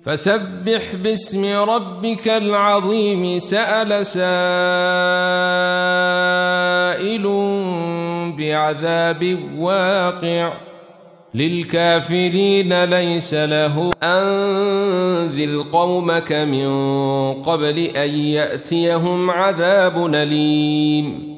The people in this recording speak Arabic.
فسبح باسم ربك العظيم سأل سائل بعذاب واقع للكافرين ليس له. أنذر قومك من قبل أن يأتيهم عذاب أليم.